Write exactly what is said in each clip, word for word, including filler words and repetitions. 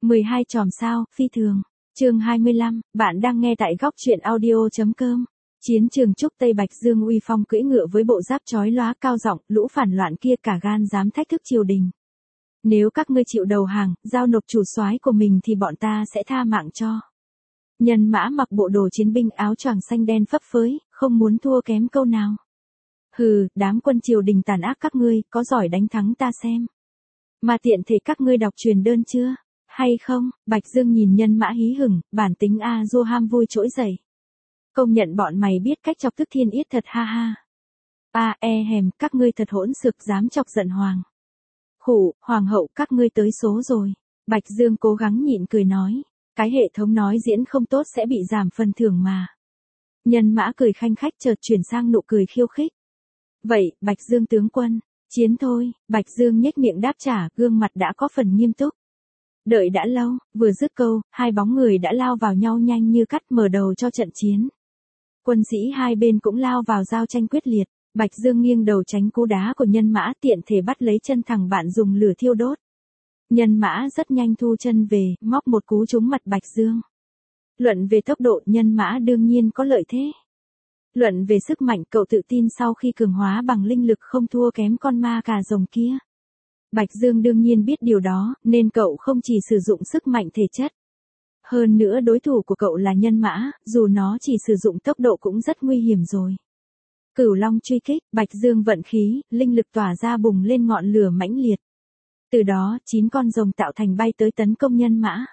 mười hai chòm sao, phi thường. Chương hai mươi lăm, bạn đang nghe tại góc truyện audio chấm com. Chiến trường Trúc Tây Bạch Dương uy phong cưỡi ngựa với bộ giáp chói lóa cao giọng, lũ phản loạn kia cả gan dám thách thức triều đình. Nếu các ngươi chịu đầu hàng, giao nộp chủ soái của mình thì bọn ta sẽ tha mạng cho. Nhân Mã mặc bộ đồ chiến binh áo choàng xanh đen phấp phới, không muốn thua kém câu nào. Hừ, đám quân triều đình tàn ác các ngươi, có giỏi đánh thắng ta xem. Mà tiện thể các ngươi đọc truyền đơn chưa? Hay không? Bạch Dương nhìn Nhân Mã hí hửng, bản tính a dua ham vui trỗi dậy. Công nhận bọn mày biết cách chọc tức thiên yết thật ha ha. A e hèm, các ngươi thật hỗn xược dám chọc giận hoàng. Khủ, hoàng hậu các ngươi tới số rồi. Bạch Dương cố gắng nhịn cười nói, cái hệ thống nói diễn không tốt sẽ bị giảm phần thưởng mà. Nhân Mã cười khanh khách chợt chuyển sang nụ cười khiêu khích. Vậy, Bạch Dương tướng quân, chiến thôi. Bạch Dương nhếch miệng đáp trả, gương mặt đã có phần nghiêm túc. Đợi đã lâu, vừa dứt câu, hai bóng người đã lao vào nhau nhanh như cắt mở đầu cho trận chiến. Quân sĩ hai bên cũng lao vào giao tranh quyết liệt, Bạch Dương nghiêng đầu tránh cú đá của Nhân Mã tiện thể bắt lấy chân thằng bạn dùng lửa thiêu đốt. Nhân Mã rất nhanh thu chân về, móc một cú trúng mặt Bạch Dương. Luận về tốc độ, Nhân Mã đương nhiên có lợi thế. Luận về sức mạnh, cậu tự tin sau khi cường hóa bằng linh lực không thua kém con ma cà rồng kia. Bạch Dương đương nhiên biết điều đó, nên cậu không chỉ sử dụng sức mạnh thể chất. Hơn nữa đối thủ của cậu là Nhân Mã, dù nó chỉ sử dụng tốc độ cũng rất nguy hiểm rồi. Cửu Long truy kích, Bạch Dương vận khí, linh lực tỏa ra bùng lên ngọn lửa mãnh liệt. Từ đó, chín con rồng tạo thành bay tới tấn công Nhân Mã.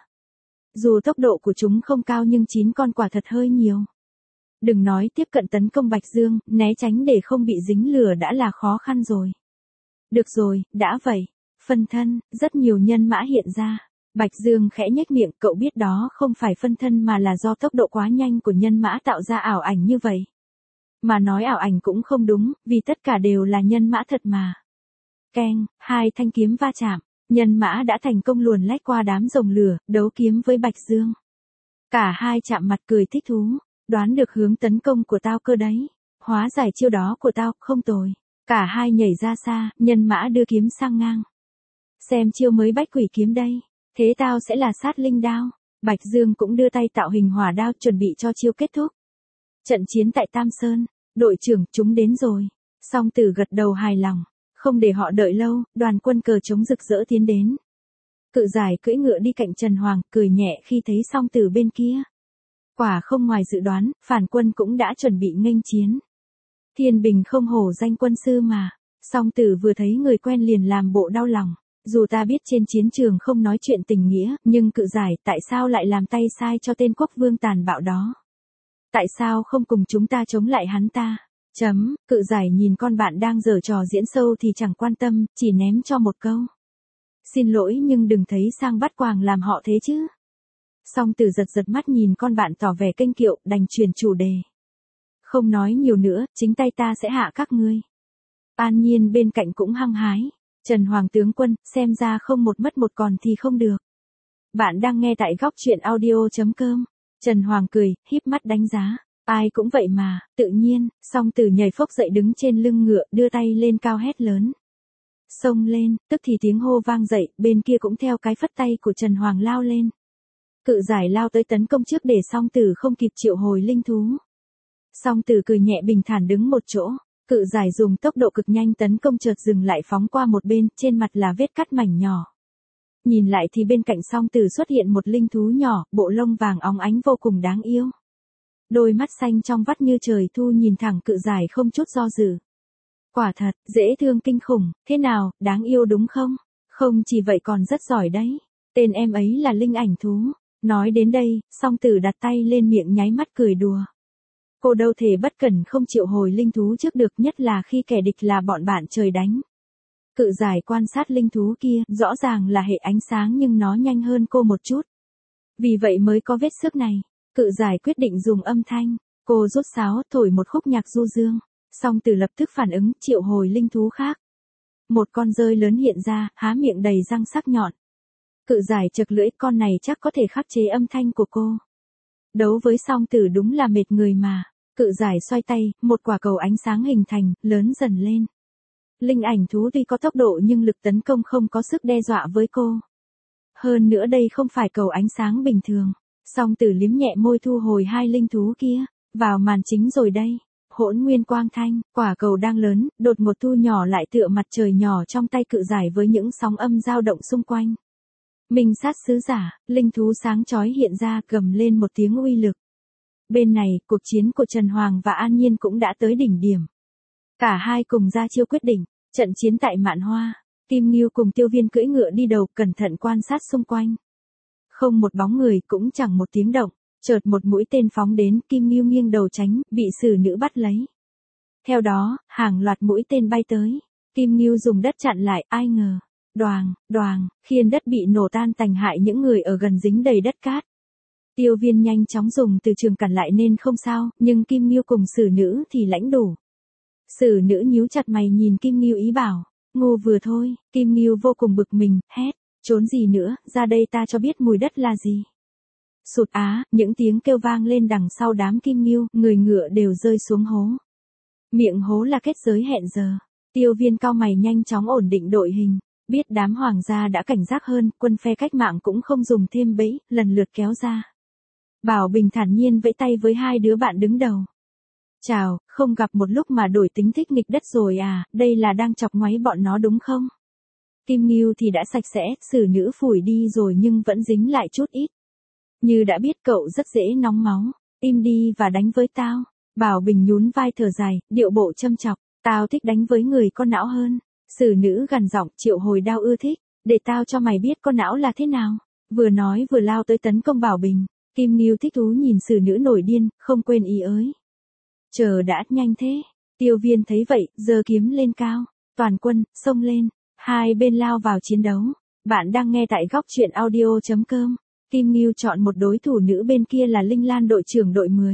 Dù tốc độ của chúng không cao nhưng chín con quả thật hơi nhiều. Đừng nói tiếp cận tấn công Bạch Dương, né tránh để không bị dính lửa đã là khó khăn rồi. Được rồi, đã vậy. Phân thân, rất nhiều Nhân Mã hiện ra. Bạch Dương khẽ nhếch miệng, cậu biết đó không phải phân thân mà là do tốc độ quá nhanh của Nhân Mã tạo ra ảo ảnh như vậy. Mà nói ảo ảnh cũng không đúng, vì tất cả đều là Nhân Mã thật mà. Keng, hai thanh kiếm va chạm, Nhân Mã đã thành công luồn lách qua đám rồng lửa, đấu kiếm với Bạch Dương. Cả hai chạm mặt cười thích thú, đoán được hướng tấn công của tao cơ đấy. Hóa giải chiêu đó của tao, không tồi. Cả hai nhảy ra xa, Nhân Mã đưa kiếm sang ngang. Xem chiêu mới bách quỷ kiếm đây. Thế tao sẽ là sát linh đao. Bạch Dương cũng đưa tay tạo hình hỏa đao chuẩn bị cho chiêu kết thúc. Trận chiến tại Tam Sơn, đội trưởng, chúng đến rồi. Song Tử gật đầu hài lòng. Không để họ đợi lâu, đoàn quân cờ trống rực rỡ tiến đến. Cự Giải cưỡi ngựa đi cạnh Trần Hoàng, cười nhẹ khi thấy Song Tử bên kia. Quả không ngoài dự đoán, phản quân cũng đã chuẩn bị nghênh chiến. Thiên Bình không hổ danh quân sư mà. Song Tử vừa thấy người quen liền làm bộ đau lòng. Dù ta biết trên chiến trường không nói chuyện tình nghĩa, nhưng Cự Giải tại sao lại làm tay sai cho tên quốc vương tàn bạo đó? Tại sao không cùng chúng ta chống lại hắn ta? Chấm, Cự Giải nhìn con bạn đang giở trò diễn sâu thì chẳng quan tâm, chỉ ném cho một câu. Xin lỗi nhưng đừng thấy sang bắt quàng làm họ thế chứ. Song Tử giật giật mắt nhìn con bạn tỏ vẻ kênh kiệu, đành chuyển chủ đề. Không nói nhiều nữa, chính tay ta sẽ hạ các ngươi. An Nhiên bên cạnh cũng hăng hái. Trần Hoàng tướng quân, xem ra không một mất một còn thì không được. Bạn đang nghe tại góc truyện audio chấm com. Trần Hoàng cười, híp mắt đánh giá. Ai cũng vậy mà, tự nhiên, Song Tử nhảy phốc dậy đứng trên lưng ngựa, đưa tay lên cao hét lớn. Xông lên, tức thì tiếng hô vang dậy, bên kia cũng theo cái phất tay của Trần Hoàng lao lên. Cự Giải lao tới tấn công trước để Song Tử không kịp triệu hồi linh thú. Song Tử cười nhẹ bình thản đứng một chỗ. Cự Giải dùng tốc độ cực nhanh tấn công chợt dừng lại phóng qua một bên, trên mặt là vết cắt mảnh nhỏ. Nhìn lại thì bên cạnh Song Tử xuất hiện một linh thú nhỏ, bộ lông vàng óng ánh vô cùng đáng yêu. Đôi mắt xanh trong vắt như trời thu nhìn thẳng Cự Giải không chút do dự. Quả thật, dễ thương kinh khủng, thế nào, đáng yêu đúng không? Không chỉ vậy còn rất giỏi đấy. Tên em ấy là Linh Ảnh Thú. Nói đến đây, Song Tử đặt tay lên miệng nháy mắt cười đùa. Cô đâu thể bất cẩn không triệu hồi linh thú trước được, nhất là khi kẻ địch là bọn bạn trời đánh. Cự Giải quan sát linh thú kia, rõ ràng là hệ ánh sáng nhưng nó nhanh hơn cô một chút. Vì vậy mới có vết xước này. Cự Giải quyết định dùng âm thanh. Cô rút sáo, thổi một khúc nhạc du dương. Song Tử lập tức phản ứng, triệu hồi linh thú khác. Một con dơi lớn hiện ra, há miệng đầy răng sắc nhọn. Cự Giải chực lưỡi, con này chắc có thể khắc chế âm thanh của cô. Đấu với Song Tử đúng là mệt người mà. Cự Giải xoay tay, một quả cầu ánh sáng hình thành, lớn dần lên. Linh Ảnh Thú tuy có tốc độ nhưng lực tấn công không có sức đe dọa với cô. Hơn nữa đây không phải cầu ánh sáng bình thường. Song Tử liếm nhẹ môi thu hồi hai linh thú kia, vào màn chính rồi đây. Hỗn nguyên quang thanh, quả cầu đang lớn, đột một thu nhỏ lại tựa mặt trời nhỏ trong tay cự giải với những sóng âm dao động xung quanh. Minh sát sứ giả, linh thú sáng chói hiện ra gầm lên một tiếng uy lực. Bên này, cuộc chiến của Trần Hoàng và An Nhiên cũng đã tới đỉnh điểm. Cả hai cùng ra chiêu quyết định, trận chiến tại Mạn Hoa, Kim Ngưu cùng Tiêu Viên cưỡi ngựa đi đầu cẩn thận quan sát xung quanh. Không một bóng người cũng chẳng một tiếng động, chợt một mũi tên phóng đến, Kim Ngưu nghiêng đầu tránh, bị sử nữ bắt lấy. Theo đó, hàng loạt mũi tên bay tới, Kim Ngưu dùng đất chặn lại, ai ngờ, đoàng, đoàng, khiên đất bị nổ tan tành hại những người ở gần dính đầy đất cát. Tiêu Viên nhanh chóng dùng từ trường cản lại nên không sao, nhưng Kim Ngưu cùng sử nữ thì lãnh đủ. Sử nữ nhíu chặt mày nhìn Kim Ngưu ý bảo, ngu vừa thôi, Kim Ngưu vô cùng bực mình, hét, trốn gì nữa, ra đây ta cho biết mùi đất là gì. Sụt á, những tiếng kêu vang lên đằng sau đám Kim Ngưu, người ngựa đều rơi xuống hố. Miệng hố là kết giới hẹn giờ. Tiêu Viên cau mày nhanh chóng ổn định đội hình, biết đám hoàng gia đã cảnh giác hơn, quân phe cách mạng cũng không dùng thêm bẫy, lần lượt kéo ra. Bảo Bình thản nhiên vẫy tay với hai đứa bạn đứng đầu. Chào, không gặp một lúc mà đổi tính thích nghịch đất rồi à, đây là đang chọc ngoáy bọn nó đúng không? Kim Ngưu thì đã sạch sẽ, sử nữ phủi đi rồi nhưng vẫn dính lại chút ít. Như đã biết cậu rất dễ nóng máu, im đi và đánh với tao. Bảo Bình nhún vai thở dài, điệu bộ châm chọc, tao thích đánh với người có não hơn. Sử nữ gằn giọng, triệu hồi đao ưa thích, để tao cho mày biết con não là thế nào. Vừa nói vừa lao tới tấn công Bảo Bình. Kim Ngưu thích thú nhìn sử nữ nổi điên, không quên ý ới. Chờ đã, nhanh thế. Tiêu Viên thấy vậy, giơ kiếm lên cao. Toàn quân, xông lên. Hai bên lao vào chiến đấu. Bạn đang nghe tại góc truyện audio chấm com. Kim Ngưu chọn một đối thủ nữ bên kia là Linh Lan, đội trưởng đội mười.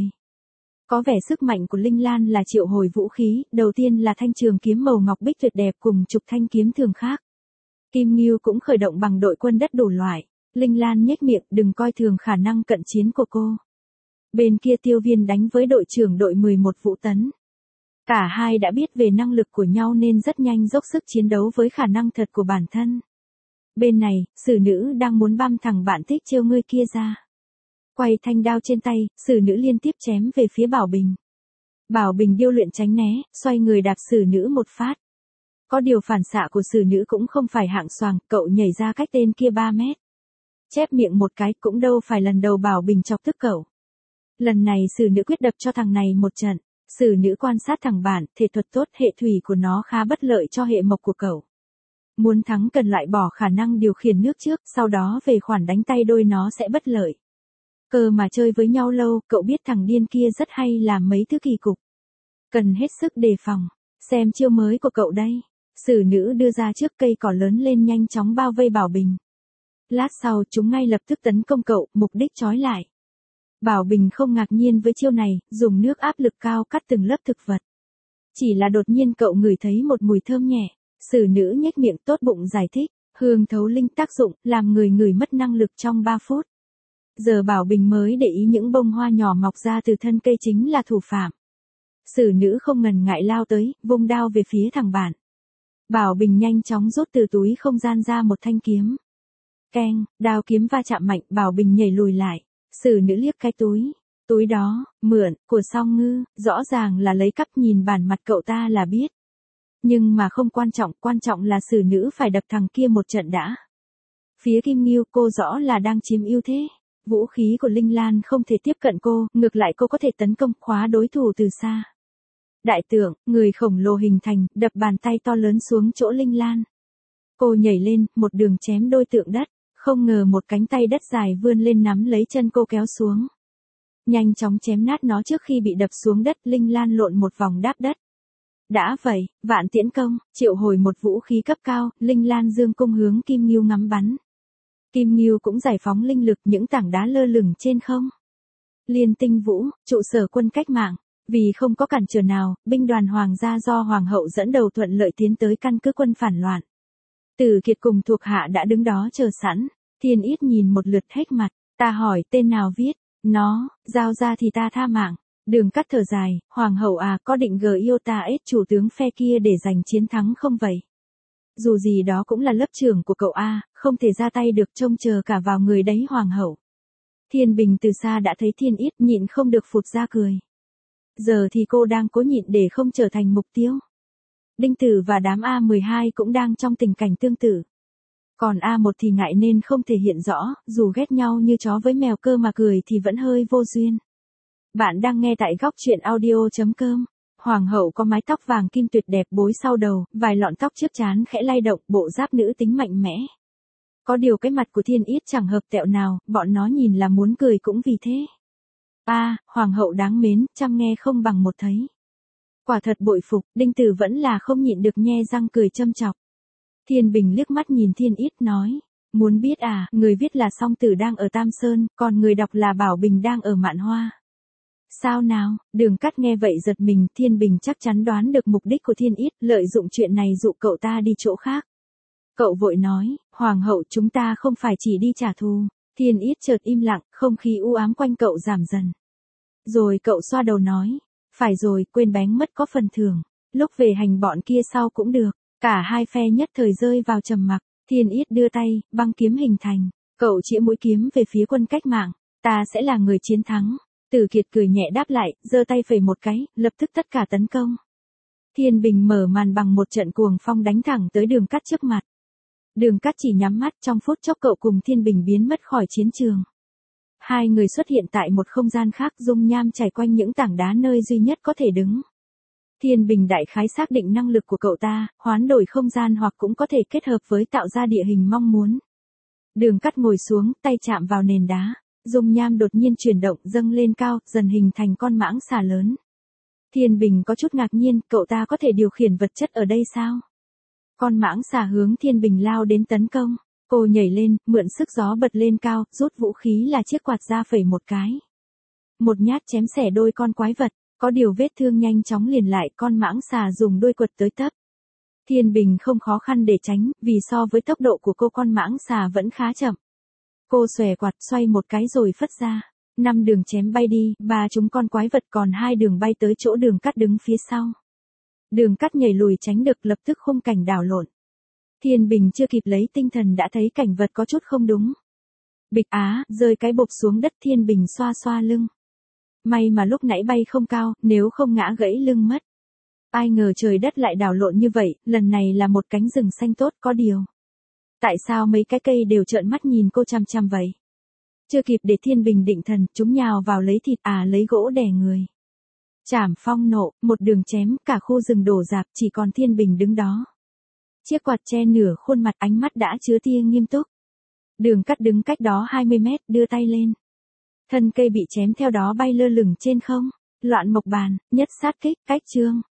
Có vẻ sức mạnh của Linh Lan là triệu hồi vũ khí, đầu tiên là thanh trường kiếm màu ngọc bích tuyệt đẹp cùng chục thanh kiếm thường khác. Kim Ngưu cũng khởi động bằng đội quân đất đủ loại. Linh Lan nhếch miệng, đừng coi thường khả năng cận chiến của cô. Bên kia Tiêu Viên đánh với đội trưởng đội mười một Vũ Tấn. Cả hai đã biết về năng lực của nhau nên rất nhanh dốc sức chiến đấu với khả năng thật của bản thân. Bên này, sử nữ đang muốn băm thằng bạn thích trêu ngươi kia ra. Quay thanh đao trên tay, sử nữ liên tiếp chém về phía Bảo Bình. Bảo Bình điêu luyện tránh né, xoay người đạp sử nữ một phát. Có điều phản xạ của sử nữ cũng không phải hạng xoàng, cậu nhảy ra cách tên kia ba mét. Chép miệng một cái, cũng đâu phải lần đầu Bảo Bình chọc tức cậu. Lần này sử nữ quyết đập cho thằng này một trận. Sử nữ quan sát thằng bạn, thể thuật tốt, hệ thủy của nó khá bất lợi cho hệ mộc của cậu. Muốn thắng cần loại bỏ khả năng điều khiển nước trước, sau đó về khoản đánh tay đôi nó sẽ bất lợi. Cơ mà chơi với nhau lâu, cậu biết thằng điên kia rất hay làm mấy thứ kỳ cục. Cần hết sức đề phòng. Xem chiêu mới của cậu đây. Sử nữ đưa ra trước cây cỏ lớn lên nhanh chóng bao vây Bảo Bình. Lát sau chúng ngay lập tức tấn công cậu, mục đích trói lại. Bảo Bình không ngạc nhiên với chiêu này, dùng nước áp lực cao cắt từng lớp thực vật. Chỉ là đột nhiên cậu ngửi thấy một mùi thơm nhẹ. Sử nữ nhếch miệng tốt bụng giải thích, hương thấu linh tác dụng, làm người ngửi mất năng lực trong ba phút. Giờ Bảo Bình mới để ý những bông hoa nhỏ mọc ra từ thân cây chính là thủ phạm. Sử nữ không ngần ngại lao tới, vung đao về phía thằng bạn. Bảo Bình nhanh chóng rút từ túi không gian ra một thanh kiếm. Keng, đao kiếm va chạm mạnh, Bảo Bình nhảy lùi lại. Sử nữ liếc cái túi. Túi đó, mượn, của Song Ngư, rõ ràng là lấy cắp, nhìn bản mặt cậu ta là biết. Nhưng mà không quan trọng, quan trọng là sử nữ phải đập thằng kia một trận đã. Phía Kim Ngưu, cô rõ là đang chiếm ưu thế. Vũ khí của Linh Lan không thể tiếp cận cô, ngược lại cô có thể tấn công khóa đối thủ từ xa. Đại tượng, người khổng lồ hình thành, đập bàn tay to lớn xuống chỗ Linh Lan. Cô nhảy lên, một đường chém đôi tượng đất, không ngờ một cánh tay đất dài vươn lên nắm lấy chân cô kéo xuống. Nhanh chóng chém nát nó trước khi bị đập xuống đất, Linh Lan lộn một vòng đáp đất. Đã vậy, vạn tiễn công, triệu hồi một vũ khí cấp cao, Linh Lan dương cung hướng Kim Ngưu ngắm bắn. Kim Ngưu cũng giải phóng linh lực, những tảng đá lơ lửng trên không. Liên Tinh Vũ, trụ sở quân cách mạng. Vì không có cản trở nào, binh đoàn hoàng gia do hoàng hậu dẫn đầu thuận lợi tiến tới căn cứ quân phản loạn. Tử Kiệt cùng thuộc hạ đã đứng đó chờ sẵn. Thiên Ít nhìn một lượt hết mặt, ta hỏi tên nào viết, nó, giao ra thì ta tha mạng. Đường Cắt thở dài, hoàng hậu à, có định gờ yêu ta ết chủ tướng phe kia để giành chiến thắng không vậy? Dù gì đó cũng là lớp trưởng của cậu A, không thể ra tay được, trông chờ cả vào người đấy hoàng hậu. Thiên Bình từ xa đã thấy Thiên Yết, nhịn không được phụt ra cười. Giờ thì cô đang cố nhịn để không trở thành mục tiêu. Đinh Tử và đám A mười hai cũng đang trong tình cảnh tương tự. Còn A một thì ngại nên không thể hiện rõ, dù ghét nhau như chó với mèo cơ mà cười thì vẫn hơi vô duyên. Bạn đang nghe tại góc truyện audio.com. Hoàng hậu có mái tóc vàng kim tuyệt đẹp bối sau đầu, vài lọn tóc trước trán khẽ lay động, bộ giáp nữ tính mạnh mẽ. Có điều cái mặt của Thiên Yết chẳng hợp tẹo nào, bọn nó nhìn là muốn cười cũng vì thế. A, à, hoàng hậu đáng mến, chăm nghe không bằng một thấy. Quả thật bội phục, Đinh Tử vẫn là không nhịn được nhe răng cười châm chọc. Thiên Bình liếc mắt nhìn Thiên Yết nói, muốn biết à, người viết là Song Tử đang ở Tam Sơn, còn người đọc là Bảo Bình đang ở Mạn Hoa. Sao nào, Đường Cát nghe vậy giật mình, Thiên Bình chắc chắn đoán được mục đích của Thiên Yết, lợi dụng chuyện này dụ cậu ta đi chỗ khác. Cậu vội nói, hoàng hậu chúng ta không phải chỉ đi trả thù. Thiên Yết chợt im lặng, không khí u ám quanh cậu giảm dần. Rồi cậu xoa đầu nói, phải rồi, quên bánh mất có phần thưởng, lúc về hành bọn kia sau cũng được. Cả hai phe nhất thời rơi vào trầm mặc. Thiên Yết đưa tay, băng kiếm hình thành. Cậu chĩa mũi kiếm về phía quân cách mạng. Ta sẽ là người chiến thắng. Tử Kiệt cười nhẹ đáp lại, giơ tay phẩy một cái, lập tức tất cả tấn công. Thiên Bình mở màn bằng một trận cuồng phong đánh thẳng tới Đường Cát trước mặt. Đường Cát chỉ nhắm mắt, trong phút chốc cậu cùng Thiên Bình biến mất khỏi chiến trường. Hai người xuất hiện tại một không gian khác, dung nham chảy quanh những tảng đá nơi duy nhất có thể đứng. Thiên Bình đại khái xác định năng lực của cậu ta, hoán đổi không gian hoặc cũng có thể kết hợp với tạo ra địa hình mong muốn. Đường Cát ngồi xuống, tay chạm vào nền đá, dung nham đột nhiên chuyển động dâng lên cao, dần hình thành con mãng xà lớn. Thiên Bình có chút ngạc nhiên, cậu ta có thể điều khiển vật chất ở đây sao? Con mãng xà hướng Thiên Bình lao đến tấn công. Cô nhảy lên, mượn sức gió bật lên cao, rút vũ khí là chiếc quạt ra phẩy một cái. Một nhát chém xẻ đôi con quái vật. Có điều vết thương nhanh chóng liền lại, con mãng xà dùng đuôi quật tới tấp. Thiên Bình không khó khăn để tránh, vì so với tốc độ của cô con mãng xà vẫn khá chậm. Cô xòe quạt xoay một cái rồi phất ra. Năm đường chém bay đi, ba chúng con quái vật, còn hai đường bay tới chỗ Đường Cát đứng phía sau. Đường Cát nhảy lùi tránh được, lập tức khung cảnh đảo lộn. Thiên Bình chưa kịp lấy tinh thần đã thấy cảnh vật có chút không đúng. Bịch á, rơi cái bộp xuống đất, Thiên Bình xoa xoa lưng. May mà lúc nãy bay không cao, nếu không ngã gãy lưng mất. Ai ngờ trời đất lại đảo lộn như vậy, lần này là một cánh rừng xanh tốt, có điều. Tại sao mấy cái cây đều trợn mắt nhìn cô chằm chằm vậy? Chưa kịp để Thiên Bình định thần, chúng nhào vào lấy thịt, à lấy gỗ đè người. Trảm phong nộ, một đường chém, cả khu rừng đổ rạp, chỉ còn Thiên Bình đứng đó. Chiếc quạt che nửa khuôn mặt, ánh mắt đã chứa tia nghiêm túc. Đường Cát đứng cách đó hai mươi mét, đưa tay lên. Thân cây bị chém theo đó bay lơ lửng trên không. Loạn mộc bàn, nhất sát kích, cách chương.